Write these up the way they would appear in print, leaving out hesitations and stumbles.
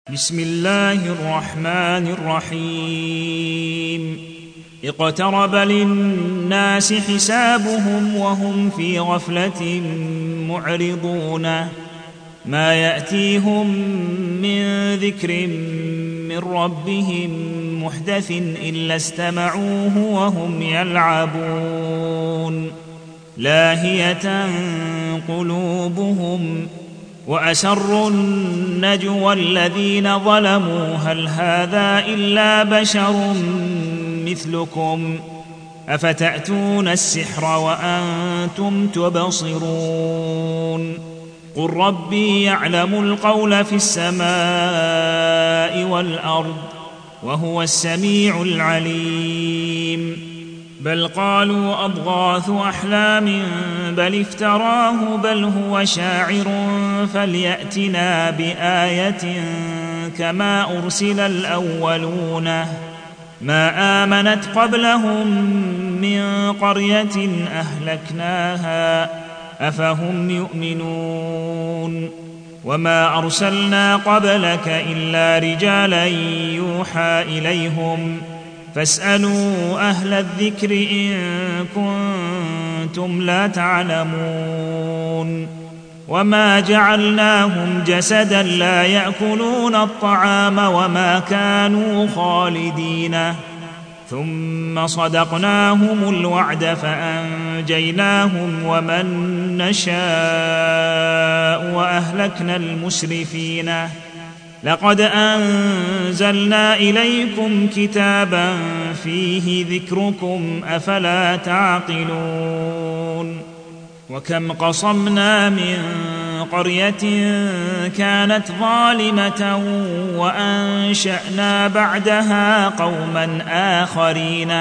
بسم الله الرحمن الرحيم اقترب للناس حسابهم وهم في غفلة معرضون ما يأتيهم من ذكر من ربهم محدث إلا استمعوه وهم يلعبون لاهية قلوبهم وأسروا النجوى الذين ظلموا هل هذا إلا بشر مثلكم أفتأتون السحر وأنتم تبصرون قل ربي يعلم القول في السماء والأرض وهو السميع العليم بل قالوا أضغاث أحلام بل افتراه بل هو شاعر فليأتنا بآية كما أرسل الأولون ما آمنت قبلهم من قرية أهلكناها أفهم يؤمنون وما أرسلنا قبلك إلا رجالا يوحى إليهم فاسألوا أهل الذكر إن كنتم لا تعلمون وما جعلناهم جسدا لا يأكلون الطعام وما كانوا خالدين ثم صدقناهم الوعد فأنجيناهم ومن نشاء وأهلكنا المسرفين لقد أنزلنا إليكم كتابا فيه ذكركم أفلا تعقلون وكم قصمنا من قرية كانت ظالمة وأنشأنا بعدها قوما آخرين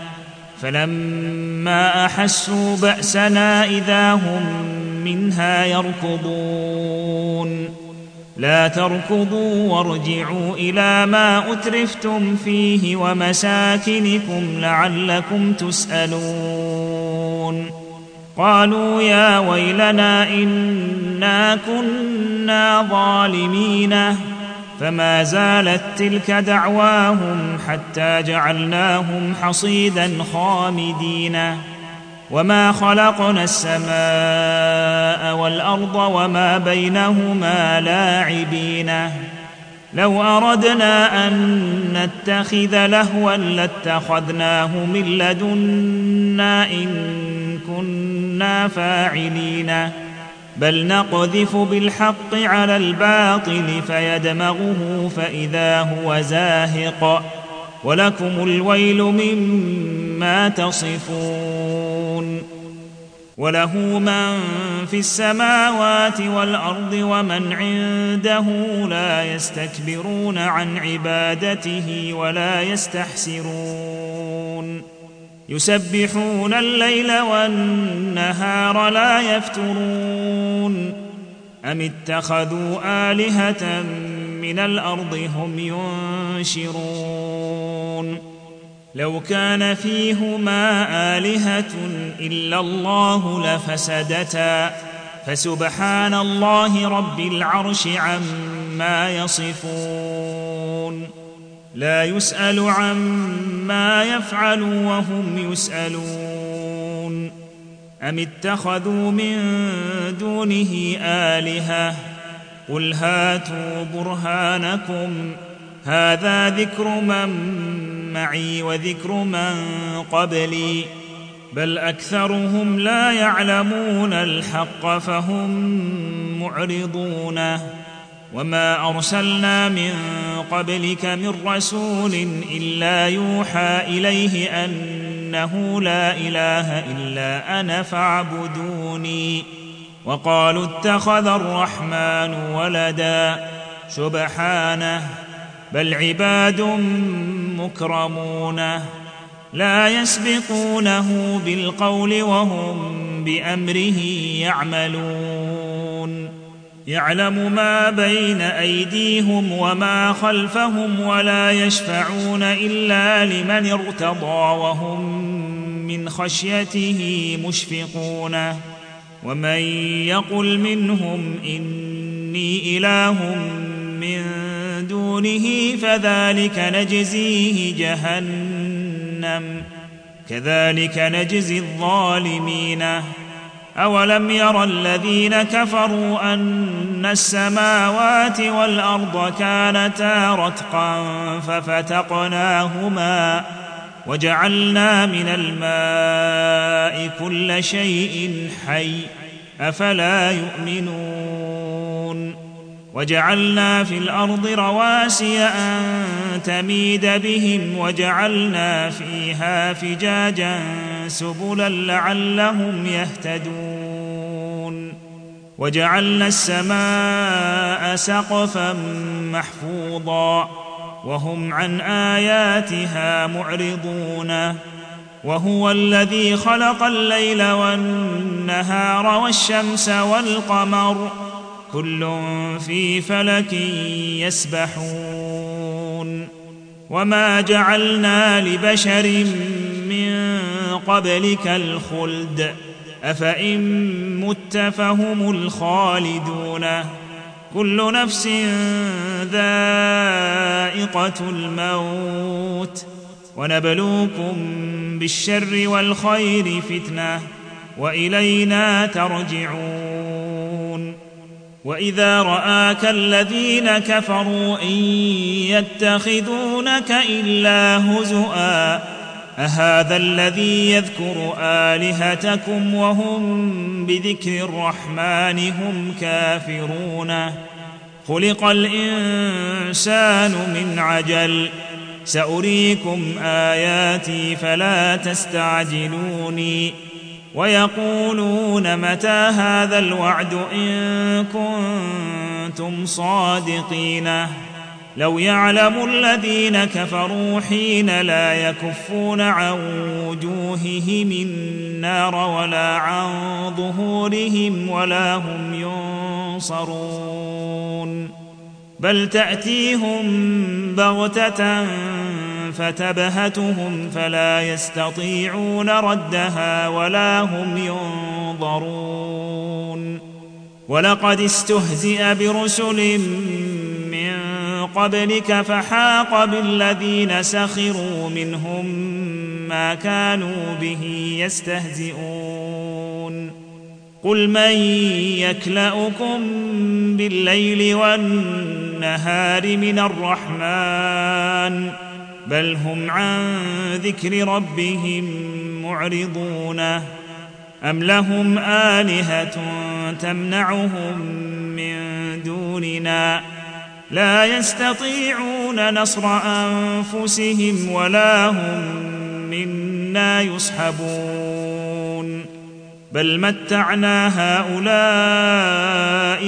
فلما أحسوا بأسنا إذا هم منها يركضون لا تركضوا وارجعوا إلى ما أترفتم فيه ومساكنكم لعلكم تسألون قالوا يا ويلنا إنا كنا ظالمين فما زالت تلك دعواهم حتى جعلناهم حصيدا خامدين وما خلقنا السماء والأرض وما بينهما لاعبين لو أردنا أن نتخذ لهوا لاتخذناه من لدنا إن كنا فاعلين بل نقذف بالحق على الباطل فيدمغه فإذا هو زاهق ولكم الويل مما تصفون وله من في السماوات والأرض ومن عنده لا يستكبرون عن عبادته ولا يستحسرون يسبحون الليل والنهار لا يفترون أم اتخذوا آلهة من الأرض هم ينشرون لو كان فيهما آلهة إلا الله لفسدتا فسبحان الله رب العرش عما يصفون لا يسأل عما يفعل وهم يسألون أم اتخذوا من دونه آلهة قل هاتوا برهانكم هذا ذكر من معي وذكر من قبلي بل أكثرهم لا يعلمون الحق فهم معرضون وما أرسلنا من قبلك من رسول إلا يوحى إليه أنه لا إله إلا أنا فاعبدوني وقالوا اتخذ الرحمن ولدا سبحانه بل عباد مكرمون لا يسبقونه بالقول وهم بأمره يعملون يعلم ما بين أيديهم وما خلفهم ولا يشفعون إلا لمن ارتضى وهم من خشيته مشفقون ومن يقل منهم إني إله من دونه فذلك نجزيه جهنم كذلك نجزي الظالمين. أولم ير الذين كفروا أن السماوات والأرض كانتا رتقا ففتقناهما وجعلنا من الماء كل شيء حي أفلا يؤمنون. وجعلنا في الأرض رواسي أن تميد بهم وجعلنا فيها فجاجا سبلا لعلهم يهتدون. وجعلنا السماء سقفا محفوظا وهم عن آياتها معرضون. وهو الذي خلق الليل والنهار والشمس والقمر كل في فلك يسبحون. وما جعلنا لبشر من قبلك الخلد أفإن مت فهم الخالدون. كل نفس ذائقة الموت ونبلوكم بالشر والخير فتنة وإلينا ترجعون. وإذا رآك الذين كفروا إن يتخذونك إلا هزؤا أهذا الذي يذكر آلهتكم وهم بذكر الرحمن هم كافرون. خلق الإنسان من عجل سأريكم آياتي فلا تستعجلوني. ويقولون متى هذا الوعد إن كنتم صادقين. لو يعلم الذين كفروا حين لا يكفون عن وجوههم النار ولا عن ظهورهم ولا هم ينصرون. بل تأتيهم بغتة فتبهتهم فلا يستطيعون ردها ولا هم ينظرون. ولقد استهزئ برسل من قبلك فحاق بالذين سخروا منهم ما كانوا به يستهزئون. قل من يكلؤكم بالليل والنهار من الرحمن بل هم عن ذكر ربهم معرضون. أم لهم آلهة تمنعهم من دوننا لا يستطيعون نصر أنفسهم ولا هم منا يصحبون. بل متعنا هؤلاء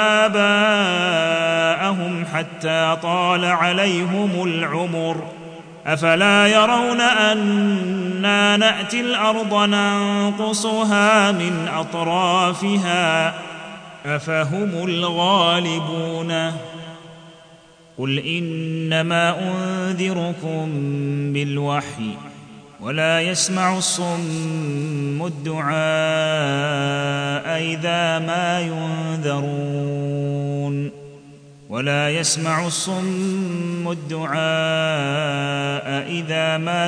وآباءهم حتى طال عليهم العمر أفلا يرون أنا نأتي الأرض ننقصها من أطرافها أفهم الغالبون. قل إنما أنذركم بالوحي ولا يسمع الصم الدعاء إذا ما ينذرون. ولا يسمع الصم الدعاء إذا ما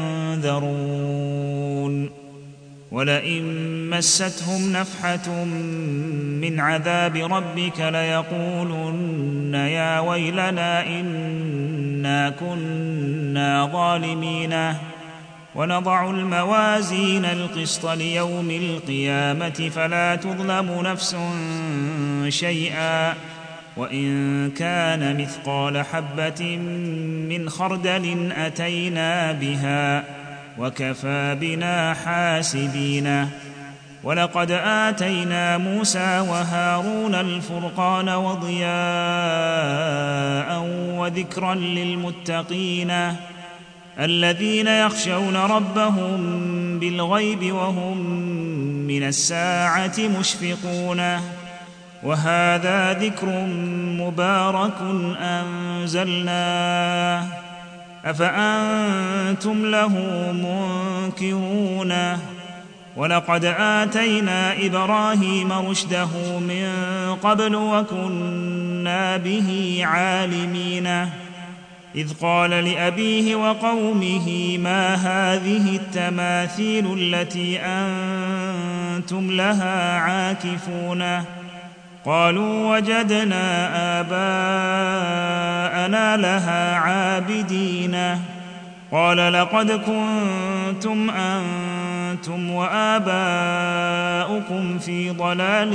ينذرون. ولئن مستهم نفحة من عذاب ربك ليقولن يا ويلنا إنا كنا ظالمين. ونضع الموازين القسط ليوم القيامة فلا تظلم نفس شيئا وإن كان مثقال حبة من خردل أتينا بها وكفى بنا حاسبين. ولقد آتينا موسى وهارون الفرقان وضياء وذكرا للمتقين الذين يخشون ربهم بالغيب وهم من الساعة مشفقون. وهذا ذكر مبارك أنزلناه أفأنتم له منكرون. ولقد آتينا إبراهيم رشده من قبل وكنا كنا به عالمين إذ قال لأبيه وقومه ما هذه التماثيل التي أنتم لها عاكفون قالوا وجدنا آباءنا لها عابدين قال لقد كنتم أنتم وآباؤكم في ضلال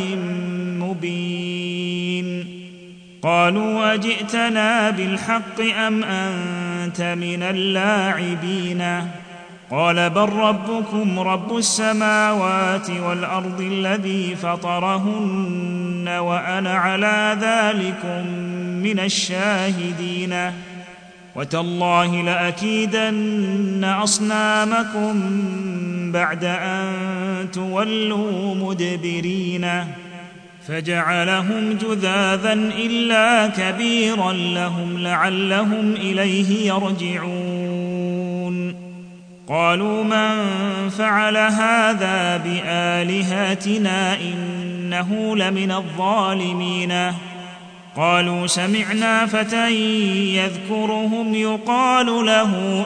مبين قالوا أجئتنا بالحق أم أنت من اللاعبين قال بل ربكم رب السماوات والأرض الذي فطرهن وأنا على ذلكم من الشاهدين وتالله لأكيدن أصنامكم بعد أن تولوا مدبرين فجعلهم جذاذا إلا كبيرا لهم لعلهم إليه يرجعون قالوا من فعل هذا بآلهتنا إنه لمن الظالمين قالوا سمعنا فتى يذكرهم يقال له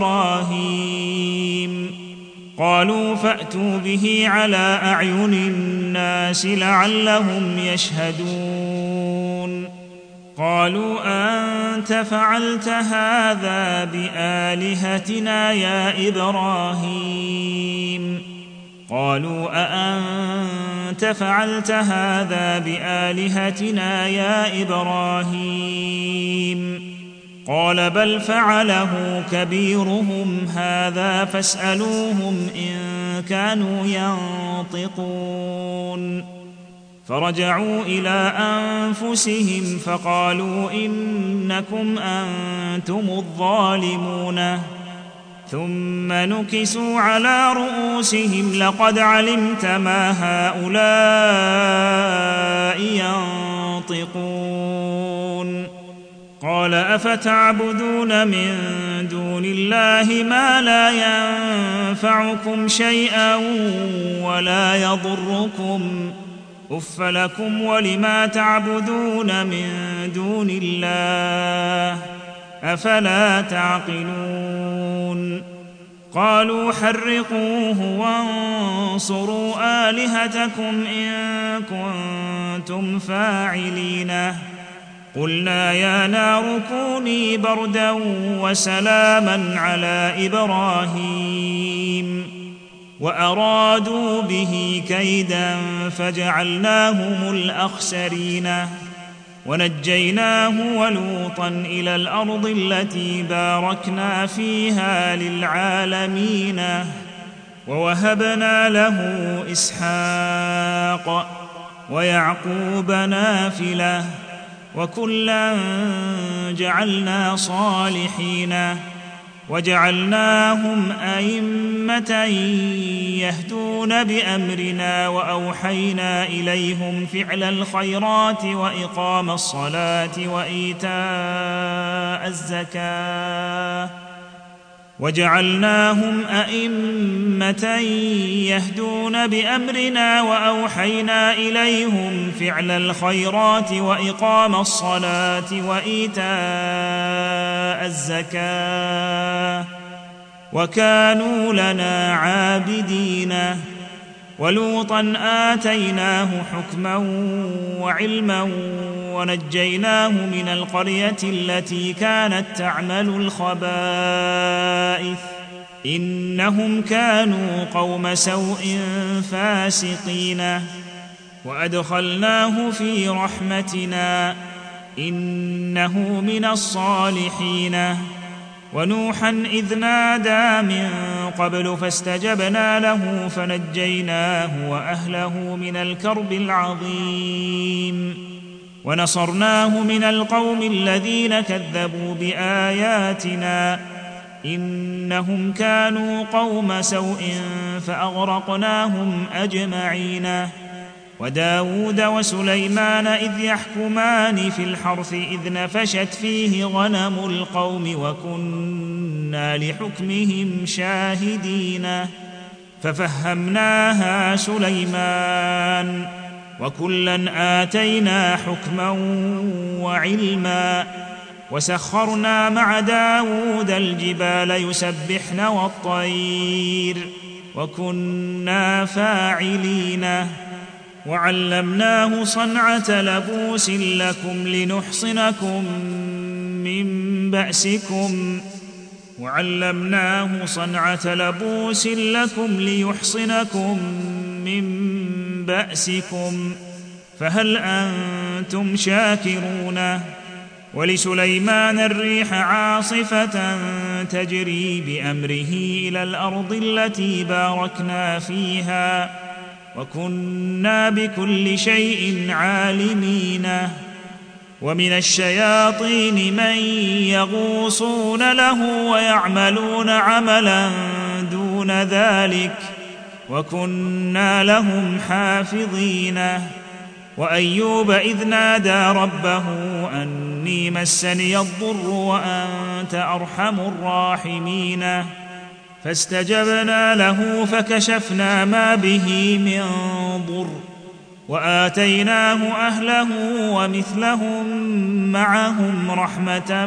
إبراهيم قالوا فأتوا به على أعين الناس لعلهم يشهدون قالوا أنت فعلت هذا بآلهتنا يا إبراهيم قالوا أأنت فعلت هذا بآلهتنا يا إبراهيم قال بل فعله كبيرهم هذا فاسألوهم إن كانوا ينطقون فرجعوا إلى أنفسهم فقالوا إنكم أنتم الظالمون ثم نكسوا على رؤوسهم لقد علمت ما هؤلاء ينطقون قال أفتعبدون من دون الله ما لا ينفعكم شيئا ولا يضركم أف لكم ولما تعبدون من دون الله أفلا تعقلون قالوا حرقوه وانصروا آلهتكم إن كنتم فاعلين قلنا يا نار كوني بردا وسلاما على إبراهيم وأرادوا به كيدا فجعلناهم الأخسرين ونجيناه ولوطا إلى الأرض التي باركنا فيها للعالمين ووهبنا له إسحاق ويعقوب نافلة وكلا جعلنا صالحين وجعلناهم أئمة يهدون بأمرنا وأوحينا إليهم فعل الخيرات وإقام الصلاة وإيتاء الزكاة وجعلناهم أئمة يهدون بأمرنا وأوحينا إليهم فعل الخيرات وإقام الصلاة وإيتاء الزكاة وكانوا لنا عابدين ولوطا آتيناه حكما وعلما ونجيناه من القرية التي كانت تعمل الخبائث إنهم كانوا قوم سوء فاسقين وأدخلناه في رحمتنا إنه من الصالحين ونوحا إذ نادى من قبل فاستجبنا له فنجيناه وأهله من الكرب العظيم ونصرناه من القوم الذين كذبوا بآياتنا إنهم كانوا قوم سوء فأغرقناهم أجمعين وداود وسليمان إذ يحكمان في الحرث إذ نفشت فيه غنم القوم وكنا لحكمهم شاهدين ففهمناها سليمان وكلا آتينا حكما وعلما وسخرنا مع داود الجبال يسبحن والطير وكنا فاعلين وعلمناه صنعة لبوس لكم لنحصنكم من بأسكم فهل أنتم شاكرون ولسليمان الريح عاصفة تجري بأمره إلى الأرض التي باركنا فيها وكنا بكل شيء عالمين ومن الشياطين من يغوصون له ويعملون عملا دون ذلك وكنا لهم حافظين وأيوب إذ نادى ربه أني مسني الضر وأنت أرحم الراحمين فاستجبنا له فكشفنا ما به من ضر وآتيناه أهله ومثلهم معهم رحمة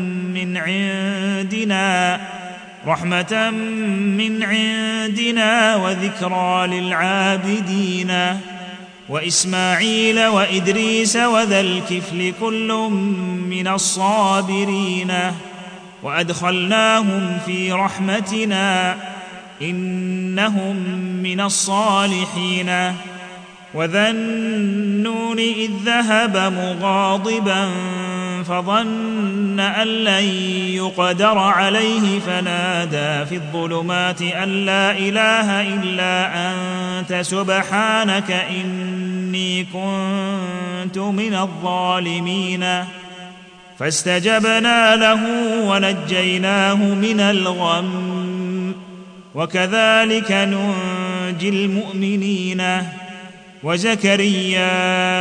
من عندنا وذكرى للعابدين وإسماعيل وإدريس وذا الكفل كل من الصابرين وأدخلناهم في رحمتنا إنهم من الصالحين وذا النون إذ ذهب مغاضبا فظن أن لن يقدر عليه فنادى في الظلمات أن لا إله إلا أنت سبحانك إني كنت من الظالمين فاستجبنا له ونجيناه من الغم وكذلك ننجي المؤمنين وزكريا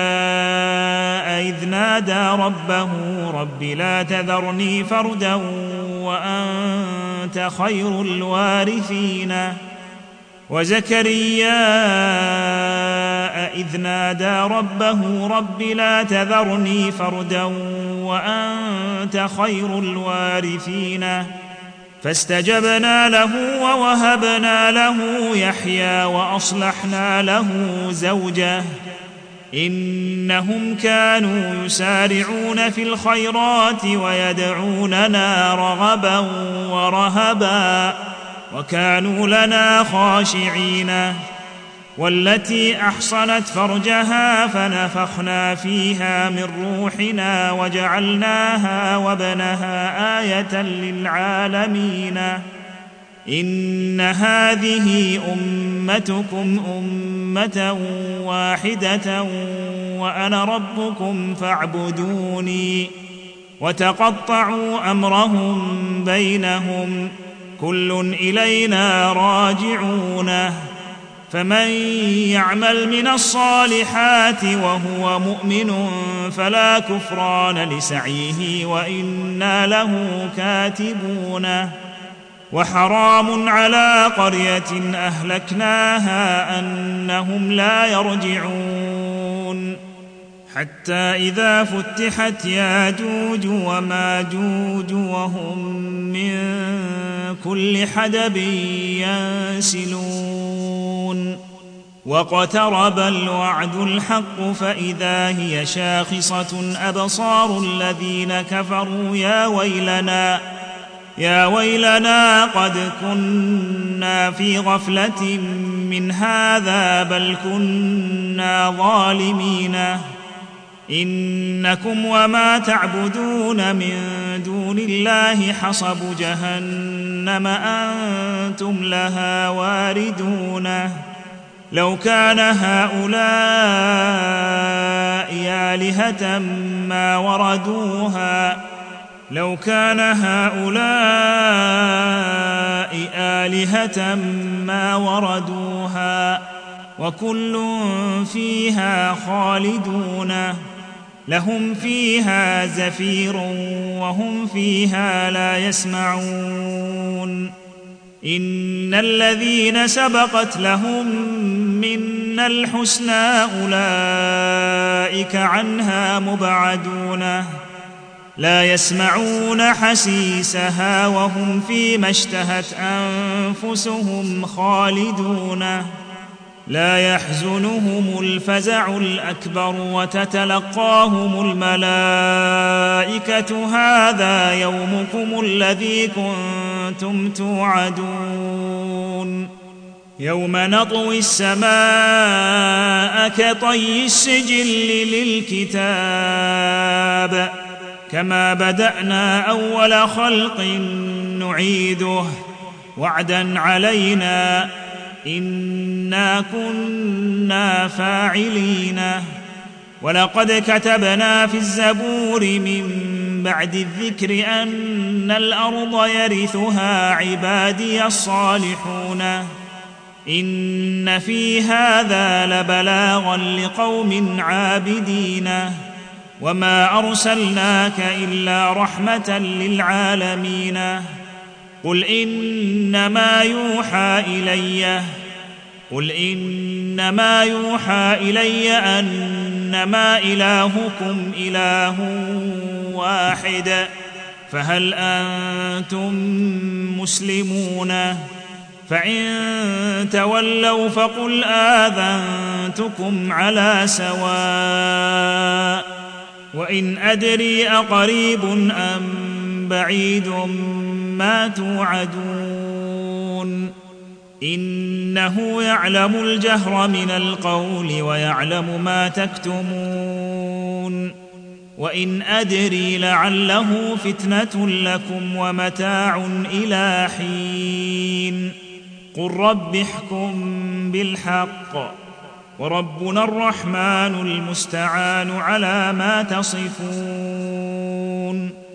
إذ نادى ربه رب لا تذرني فردا وأنت خير الوارثين فاستجبنا له ووهبنا له يحيى وأصلحنا له زوجه إنهم كانوا يسارعون في الخيرات ويدعوننا رغبا ورهبا وكانوا لنا خاشعين والتي أحصنت فرجها فنفخنا فيها من روحنا وجعلناها وابنها آية للعالمين إن هذه أمتكم أمة واحدة وأنا ربكم فاعبدوني وتقطعوا أمرهم بينهم كل إلينا راجعون فمن يعمل من الصالحات وهو مؤمن فلا كفران لسعيه وإنا له كاتبون وحرام على قرية أهلكناها أنهم لا يرجعون حتى إذا فتحت ياجوج وماجوج وهم من كل حدب ينسلون واقترب الوعد الحق فإذا هي شاخصة أبصار الذين كفروا يا ويلنا قد كنا في غفلة من هذا بل كنا ظالمين إنكم وما تعبدون من دون الله حصب جهنم أنتم لها واردون لو كان هؤلاء آلهة ما وردوها وكل فيها خالدون لهم فيها زفير وهم فيها لا يسمعون إن الذين سبقت لهم منا الحسنى أولئك عنها مبعدون لا يسمعون حسيسها وهم فيما اشتهت أنفسهم خالدون لا يحزنهم الفزع الأكبر وتتلقاهم الملائكة هذا يومكم الذي كنتم توعدون يوم نطوي السماء كطي السجل للكتاب كما بدأنا أول خلق نعيده وعدا علينا إنا كنا فاعلين ولقد كتبنا في الزبور من بعد الذكر أن الأرض يرثها عبادي الصالحون إن في هذا لبلاغا لقوم عابدين وما أرسلناك إلا رحمة للعالمين قل إنما يوحى إلي أنما إلهكم إله واحد فهل أنتم مسلمون فإن تولوا فقل آذنتكم على سواء وإن أدري أقريب أم بعيد ما توعدون إنه يعلم الجهر من القول ويعلم ما تكتمون وإن أدري لعله فتنة لكم ومتاع إلى حين قل رب احكم بالحق وربنا الرحمن المستعان على ما تصفون